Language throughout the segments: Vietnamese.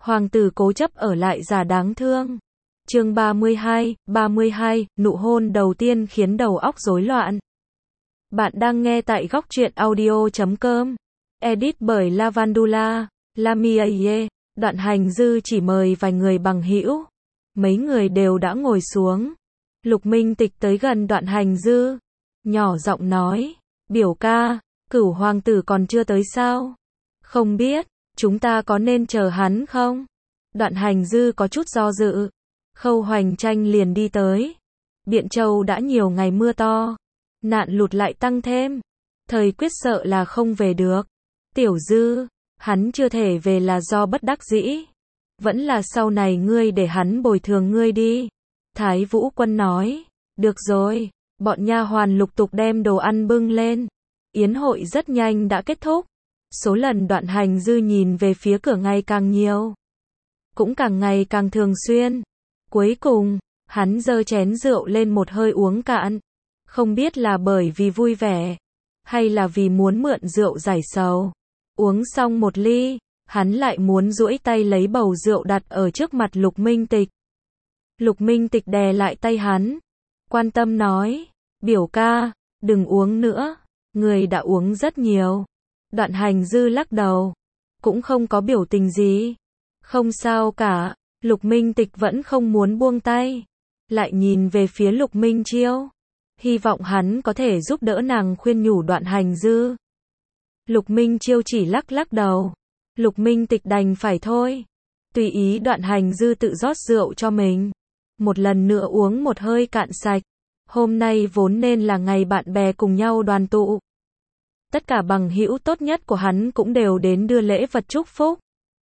Hoàng tử cố chấp ở lại giả đáng thương. Chương 32, nụ hôn đầu tiên khiến đầu óc rối loạn. Bạn đang nghe tại góc truyện audio.com. Edit bởi Lavandula, Lamie. Đoạn Hành Dư chỉ mời vài người bằng hữu. Mấy người đều đã ngồi xuống. Lục Minh Tịch tới gần Đoạn Hành Dư, nhỏ giọng nói, biểu ca, Cửu hoàng tử còn chưa tới sao? Không biết, chúng ta có nên chờ hắn không? Đoạn Hành Dư có chút do dự. Khâu Hoành Tranh liền đi tới. Biện Châu đã nhiều ngày mưa to, nạn lụt lại tăng thêm. Thời Quyết sợ là không về được. Tiểu Dư, hắn chưa thể về là do bất đắc dĩ. Vẫn là sau này ngươi để hắn bồi thường ngươi đi. Thái Vũ Quân nói, được rồi. Bọn nha hoàn lục tục đem đồ ăn bưng lên. Yến hội rất nhanh đã kết thúc. Số lần Đoạn Hành Dư nhìn về phía cửa ngày càng nhiều, cũng càng ngày càng thường xuyên. Cuối cùng, hắn giơ chén rượu lên một hơi uống cạn. Không biết là bởi vì vui vẻ, hay là vì muốn mượn rượu giải sầu. Uống xong một ly, hắn lại muốn duỗi tay lấy bầu rượu đặt ở trước mặt Lục Minh Tịch. Lục Minh Tịch đè lại tay hắn, quan tâm nói, biểu ca, đừng uống nữa, người đã uống rất nhiều. Đoạn Hành Dư lắc đầu, cũng không có biểu tình gì. Không sao cả. Lục Minh Tịch vẫn không muốn buông tay, lại nhìn về phía Lục Minh Chiêu, hy vọng hắn có thể giúp đỡ nàng khuyên nhủ Đoạn Hành Dư. Lục Minh Chiêu chỉ lắc lắc đầu. Lục Minh Tịch đành phải thôi, tùy ý Đoạn Hành Dư tự rót rượu cho mình. Một lần nữa uống một hơi cạn sạch. Hôm nay vốn nên là ngày bạn bè cùng nhau đoàn tụ. Tất cả bằng hữu tốt nhất của hắn cũng đều đến đưa lễ vật chúc phúc.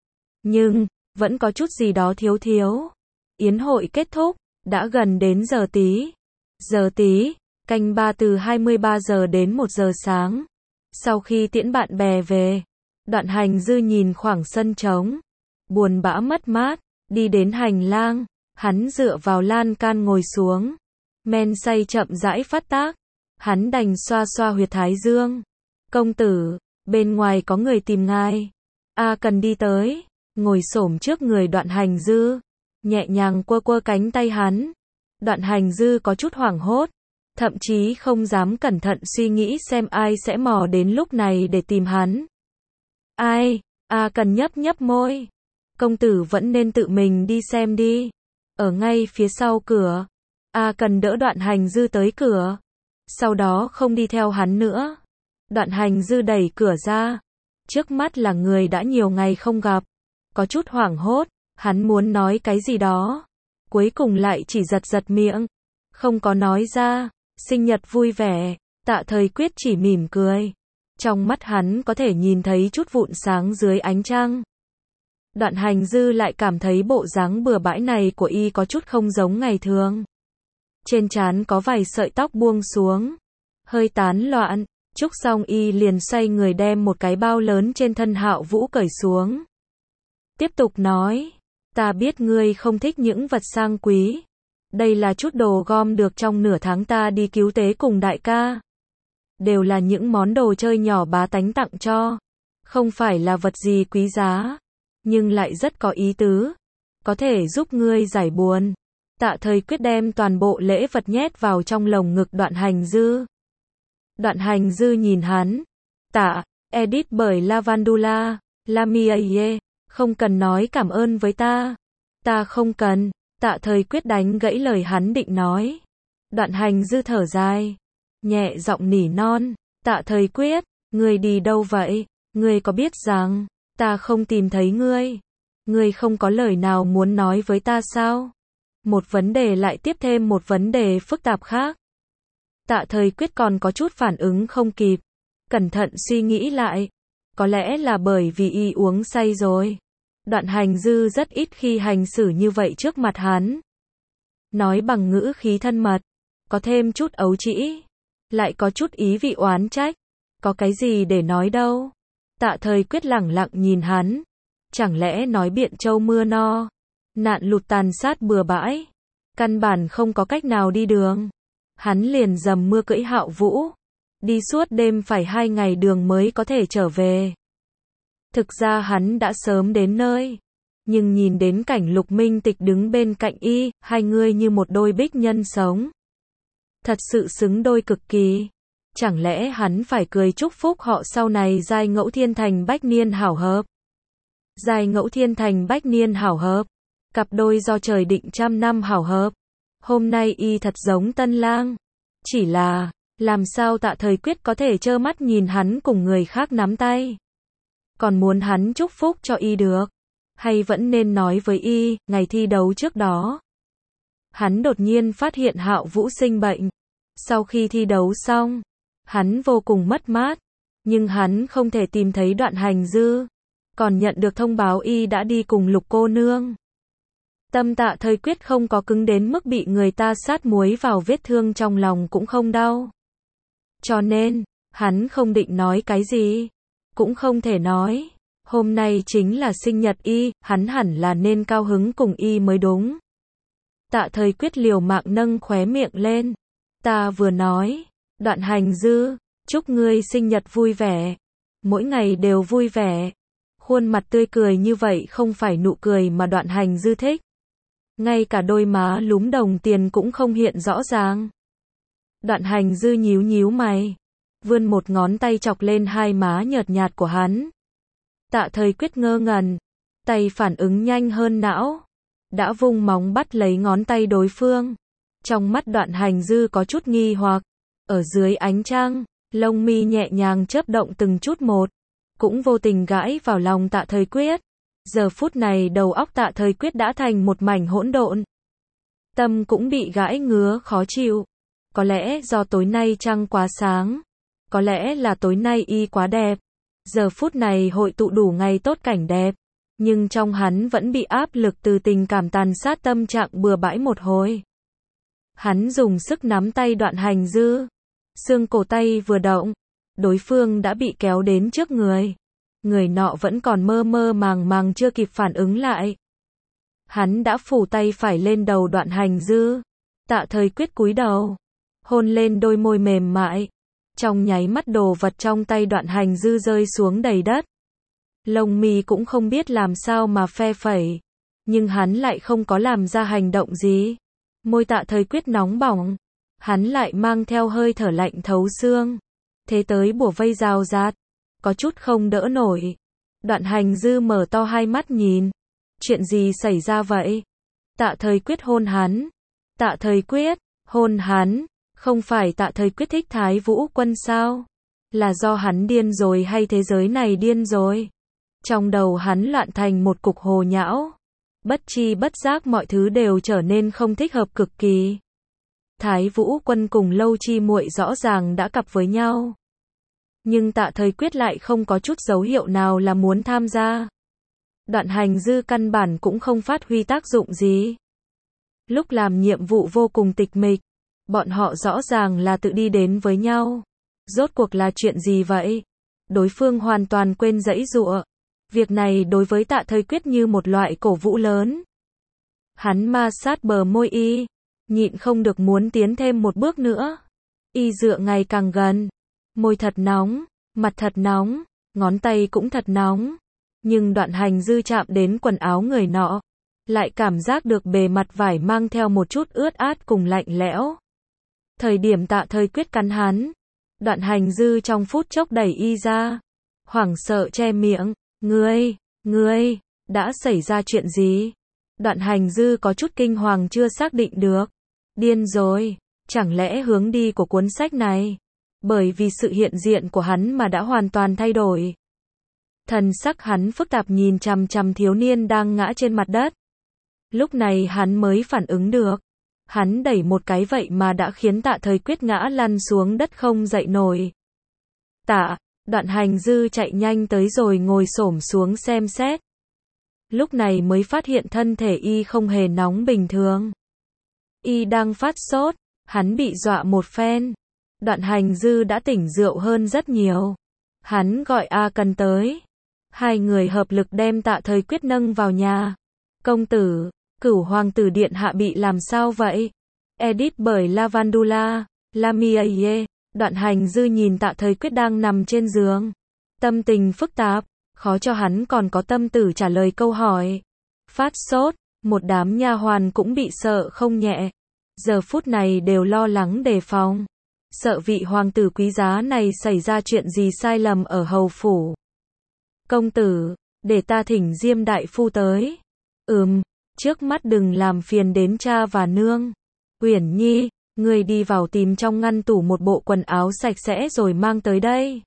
Nhưng vẫn có chút gì đó thiếu thiếu. Yến hội kết thúc, đã gần đến giờ tí. Giờ tí, canh ba từ 23 giờ đến 1 giờ sáng. Sau khi tiễn bạn bè về, Đoạn Hành Dư nhìn khoảng sân trống, buồn bã mất mát, đi đến hành lang, hắn dựa vào lan can ngồi xuống. Men say chậm rãi phát tác, hắn đành xoa xoa huyệt thái dương. Công tử, bên ngoài có người tìm ngài. A Cần đi tới, ngồi xổm trước người Đoạn Hành Dư, nhẹ nhàng quơ quơ cánh tay hắn. Đoạn Hành Dư có chút hoảng hốt, thậm chí không dám cẩn thận suy nghĩ xem ai sẽ mò đến lúc này để tìm hắn. Ai? A Cần nhấp nhấp môi. Công tử vẫn nên tự mình đi xem đi. Ở ngay phía sau cửa. A Cần đỡ Đoạn Hành Dư tới cửa, sau đó không đi theo hắn nữa. Đoạn Hành Dư đẩy cửa ra. Trước mắt là người đã nhiều ngày không gặp. Có chút hoảng hốt, hắn muốn nói cái gì đó, cuối cùng lại chỉ giật giật miệng, không có nói ra. Sinh nhật vui vẻ. Tạ Thời Quyết chỉ mỉm cười. Trong mắt hắn có thể nhìn thấy chút vụn sáng dưới ánh trăng. Đoạn Hành Dư lại cảm thấy bộ dáng bừa bãi này của y có chút không giống ngày thường. Trên trán có vài sợi tóc buông xuống, hơi tán loạn. Chúc xong y liền xoay người đem một cái bao lớn trên thân Hạo Vũ cởi xuống. Tiếp tục nói, ta biết ngươi không thích những vật sang quý. Đây là chút đồ gom được trong nửa tháng ta đi cứu tế cùng đại ca. Đều là những món đồ chơi nhỏ bá tánh tặng cho. Không phải là vật gì quý giá, nhưng lại rất có ý tứ. Có thể giúp ngươi giải buồn. Tạ Thời Quyết đem toàn bộ lễ vật nhét vào trong lồng ngực Đoạn Hành Dư. Đoạn Hành Dư nhìn hắn. Tạ, edit bởi Lavandula, Lamie. Không cần nói cảm ơn với ta. Ta không cần. Tạ Thời Quyết đánh gãy lời hắn định nói. Đoạn Hành Dư thở dài, nhẹ giọng nỉ non. Tạ Thời Quyết, ngươi đi đâu vậy? Ngươi có biết rằng ta không tìm thấy ngươi? Ngươi không có lời nào muốn nói với ta sao? Một vấn đề lại tiếp thêm một vấn đề phức tạp khác. Tạ Thời Quyết còn có chút phản ứng không kịp. Cẩn thận suy nghĩ lại. Có lẽ là bởi vì y uống say rồi. Đoạn Hành Dư rất ít khi hành xử như vậy trước mặt hắn. Nói bằng ngữ khí thân mật, có thêm chút ấu trĩ, lại có chút ý vị oán trách. Có cái gì để nói đâu. Tạ Thời Quyết lẳng lặng nhìn hắn. Chẳng lẽ nói Biện Châu mưa no, nạn lụt tàn sát bừa bãi, căn bản không có cách nào đi đường. Hắn liền dầm mưa cưỡi Hạo Vũ, đi suốt đêm phải 2 ngày đường mới có thể trở về. Thực ra hắn đã sớm đến nơi, Nhưng nhìn đến cảnh Lục Minh Tịch đứng bên cạnh y, hai người như một đôi bích nhân sống. Thật sự xứng đôi cực kỳ. Chẳng lẽ hắn phải cười chúc phúc họ sau này giai ngẫu thiên thành bách niên hảo hợp? Giai ngẫu thiên thành bách niên hảo hợp. Cặp đôi do trời định trăm năm hảo hợp. Hôm nay y thật giống tân lang. Chỉ là, làm sao Tạ Thời Quyết có thể trơ mắt nhìn hắn cùng người khác nắm tay? Còn muốn hắn chúc phúc cho y được? Hay vẫn nên nói với y, ngày thi đấu trước đó. Hắn đột nhiên phát hiện Hạo Vũ sinh bệnh. Sau khi thi đấu xong, hắn vô cùng mất mát. Nhưng hắn không thể tìm thấy Đoạn Hành Dư. Còn nhận được thông báo y đã đi cùng Lục cô nương. Tâm Tạ Thời Quyết không có cứng đến mức bị người ta sát muối vào vết thương trong lòng cũng không đau. Cho nên, hắn không định nói cái gì. Cũng không thể nói. Hôm nay chính là sinh nhật y, hắn hẳn là nên cao hứng cùng y mới đúng. Tạ Thời Quyết liều mạng nâng khóe miệng lên. Ta vừa nói, Đoạn Hành Dư, chúc ngươi sinh nhật vui vẻ. Mỗi ngày đều vui vẻ. Khuôn mặt tươi cười như vậy không phải nụ cười mà Đoạn Hành Dư thích. Ngay cả đôi má lúm đồng tiền cũng không hiện rõ ràng. Đoạn Hành Dư nhíu nhíu mày. Vươn một ngón tay chọc lên hai má nhợt nhạt của hắn. Tạ Thời Quyết ngơ ngẩn. Tay phản ứng nhanh hơn não. Đã vung móng bắt lấy ngón tay đối phương. Trong mắt Đoạn Hành Dư có chút nghi hoặc. Ở dưới ánh trăng, lông mi nhẹ nhàng chớp động từng chút một. Cũng vô tình gãi vào lòng Tạ Thời Quyết. Giờ phút này đầu óc Tạ Thời Quyết đã thành một mảnh hỗn độn. Tâm cũng bị gãi ngứa khó chịu. Có lẽ do tối nay trăng quá sáng. Có lẽ là tối nay y quá đẹp. Giờ phút này hội tụ đủ ngày tốt cảnh đẹp. Nhưng trong hắn vẫn bị áp lực từ tình cảm tàn sát tâm trạng bừa bãi một hồi. Hắn dùng sức nắm tay Đoạn Hành Dư. Xương cổ tay vừa động. Đối phương đã bị kéo đến trước người. Người nọ vẫn còn mơ mơ màng màng chưa kịp phản ứng lại. Hắn đã phủ tay phải lên đầu Đoạn Hành Dư. Tạ Thời Quyết cúi đầu. Hôn lên đôi môi mềm mại. Trong nháy mắt đồ vật trong tay Đoạn Hành Dư rơi xuống đầy đất. Lông mi cũng không biết làm sao mà phe phẩy. Nhưng hắn lại không có làm ra hành động gì. Môi Tạ Thời Quyết nóng bỏng. Hắn lại mang theo hơi thở lạnh thấu xương. Thế tới bủa vây rào rạt. Có chút không đỡ nổi. Đoạn Hành Dư mở to hai mắt nhìn. Chuyện gì xảy ra vậy? Tạ Thời Quyết hôn hắn. Tạ Thời Quyết, hôn hắn. Không phải Tạ Thời Quyết thích Thái Vũ Quân sao? Là do hắn điên rồi hay thế giới này điên rồi? Trong đầu hắn loạn thành một cục hồ nhão. Bất chi bất giác mọi thứ đều trở nên không thích hợp cực kỳ. Thái Vũ Quân cùng Lâu Chi Muội rõ ràng đã cặp với nhau. Nhưng Tạ Thời Quyết lại không có chút dấu hiệu nào là muốn tham gia. Đoạn Hành Dư căn bản cũng không phát huy tác dụng gì. Lúc làm nhiệm vụ vô cùng tịch mịch. Bọn họ rõ ràng là tự đi đến với nhau. Rốt cuộc là chuyện gì vậy? Đối phương hoàn toàn quên giãy giụa. Việc này đối với Tạ Thời Quyết như một loại cổ vũ lớn. Hắn ma sát bờ môi y. Nhịn không được muốn tiến thêm một bước nữa. Y dựa ngày càng gần. Môi thật nóng, mặt thật nóng, ngón tay cũng thật nóng. Nhưng Đoạn Hành Dư chạm đến quần áo người nọ. Lại cảm giác được bề mặt vải mang theo một chút ướt át cùng lạnh lẽo. Thời điểm Tạ Thời Quyết cắn hắn. Đoạn Hành Dư trong phút chốc đẩy y ra. Hoảng sợ che miệng. Ngươi, đã xảy ra chuyện gì? Đoạn Hành Dư có chút kinh hoàng chưa xác định được. Điên rồi, chẳng lẽ hướng đi của cuốn sách này? Bởi vì sự hiện diện của hắn mà đã hoàn toàn thay đổi. Thần sắc hắn phức tạp nhìn chằm chằm thiếu niên đang ngã trên mặt đất. Lúc này hắn mới phản ứng được. Hắn đẩy một cái vậy mà đã khiến Tạ Thời Quyết ngã lăn xuống đất không dậy nổi. Đoạn Hành Dư chạy nhanh tới rồi ngồi xổm xuống xem xét. Lúc này mới phát hiện thân thể y không hề nóng bình thường. Y đang phát sốt, hắn bị dọa một phen. Đoạn Hành Dư đã tỉnh rượu hơn rất nhiều. Hắn gọi A Cần tới. Hai người hợp lực đem Tạ Thời Quyết nâng vào nhà. Công tử, Cửu Hoàng tử điện hạ bị làm sao vậy? Edit bởi Lavandula, Lamia. Đoạn Hành Dư nhìn Tạ Thời Quyết đang nằm trên giường. Tâm tình phức tạp, khó cho hắn còn có tâm tư trả lời câu hỏi. phát sốt, một đám nha hoàn cũng bị sợ không nhẹ. Giờ phút này đều lo lắng đề phòng, sợ vị hoàng tử quý giá này xảy ra chuyện gì sai lầm ở hầu phủ. Công tử, để ta thỉnh Diêm đại phu tới. Trước mắt đừng làm phiền đến cha và nương. Uyển Nhi, ngươi đi vào tìm trong ngăn tủ một bộ quần áo sạch sẽ rồi mang tới đây.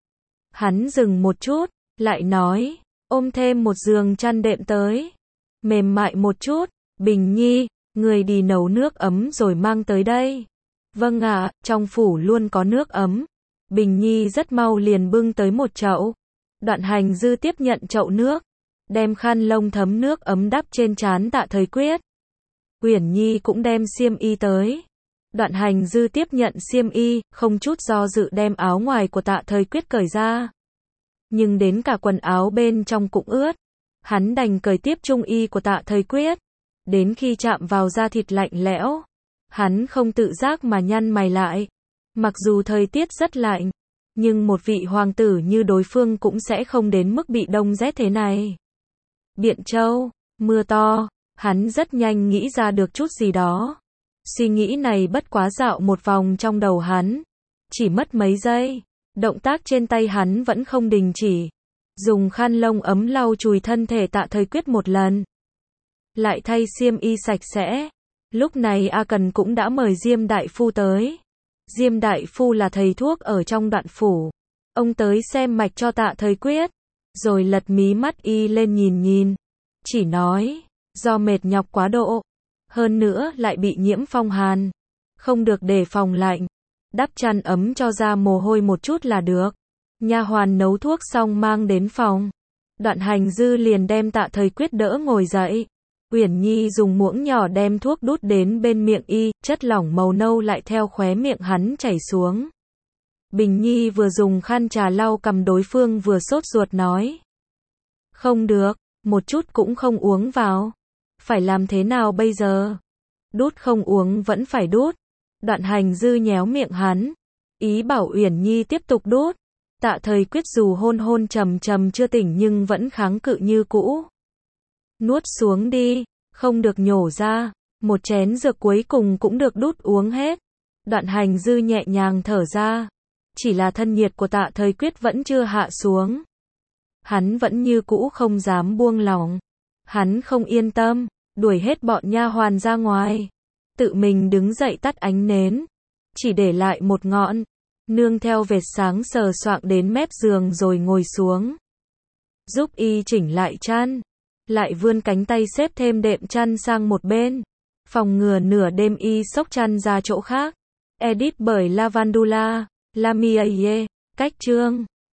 Hắn dừng một chút, lại nói, ôm thêm một giường chăn đệm tới. Mềm mại một chút. Bình Nhi, ngươi đi nấu nước ấm rồi mang tới đây. Vâng ạ, trong phủ luôn có nước ấm. Bình Nhi rất mau liền bưng tới một chậu. Đoạn Hành Dư tiếp nhận chậu nước, đem khăn lông thấm nước ấm đắp trên trán Tạ Thời Quyết. Uyển Nhi cũng đem xiêm y tới. Đoạn Hành Dư tiếp nhận xiêm y, không chút do dự đem áo ngoài của Tạ Thời Quyết cởi ra. Nhưng đến cả quần áo bên trong cũng ướt. Hắn đành cởi tiếp trung y của Tạ Thời Quyết. Đến khi chạm vào da thịt lạnh lẽo, hắn không tự giác mà nhăn mày lại. Mặc dù thời tiết rất lạnh, nhưng một vị hoàng tử như đối phương cũng sẽ không đến mức bị đông rét thế này. Biện Châu, mưa to, hắn rất nhanh nghĩ ra được chút gì đó. Suy nghĩ này bất quá dạo một vòng trong đầu hắn. Chỉ mất mấy giây, động tác trên tay hắn vẫn không đình chỉ. Dùng khăn lông ấm lau chùi thân thể Tạ Thời Quyết một lần. Lại thay xiêm y sạch sẽ. Lúc này A Cần cũng đã mời Diêm đại phu tới. Diêm đại phu là thầy thuốc ở trong Đoạn phủ. Ông tới xem mạch cho Tạ Thời Quyết, rồi lật mí mắt y lên nhìn. Chỉ nói, do mệt nhọc quá độ, hơn nữa lại bị nhiễm phong hàn, không được để phòng lạnh, đắp chăn ấm cho ra mồ hôi một chút là được. Nha hoàn nấu thuốc xong mang đến phòng. Đoạn Hành Dư liền đem Tạ Thời Quyết đỡ ngồi dậy. Uyển Nhi dùng muỗng nhỏ đem thuốc đút đến bên miệng y, chất lỏng màu nâu lại theo khóe miệng hắn chảy xuống. Bình Nhi vừa dùng khăn trà lau cằm đối phương vừa sốt ruột nói. Không được, một chút cũng không uống vào. Phải làm thế nào bây giờ? Đút không uống vẫn phải đút. Đoạn Hành Dư nhéo miệng hắn, ý bảo Uyển Nhi tiếp tục đút. Tạ Thời Quyết dù hôn trầm trầm chưa tỉnh nhưng vẫn kháng cự như cũ. Nuốt xuống đi, không được nhổ ra. Một chén dược cuối cùng cũng được đút uống hết. Đoạn Hành Dư nhẹ nhàng thở ra. Chỉ là thân nhiệt của Tạ Thời Quyết vẫn chưa hạ xuống. Hắn vẫn như cũ không dám buông lỏng. Hắn không yên tâm, đuổi hết bọn nha hoàn ra ngoài. Tự mình đứng dậy tắt ánh nến. Chỉ để lại một ngọn. Nương theo vệt sáng sờ soạng đến mép giường rồi ngồi xuống. Giúp y chỉnh lại chăn. Lại vươn cánh tay xếp thêm đệm chăn sang một bên. Phòng ngừa nửa đêm y xốc chăn ra chỗ khác. Edit bởi Lavandula, Lamia. Cách chương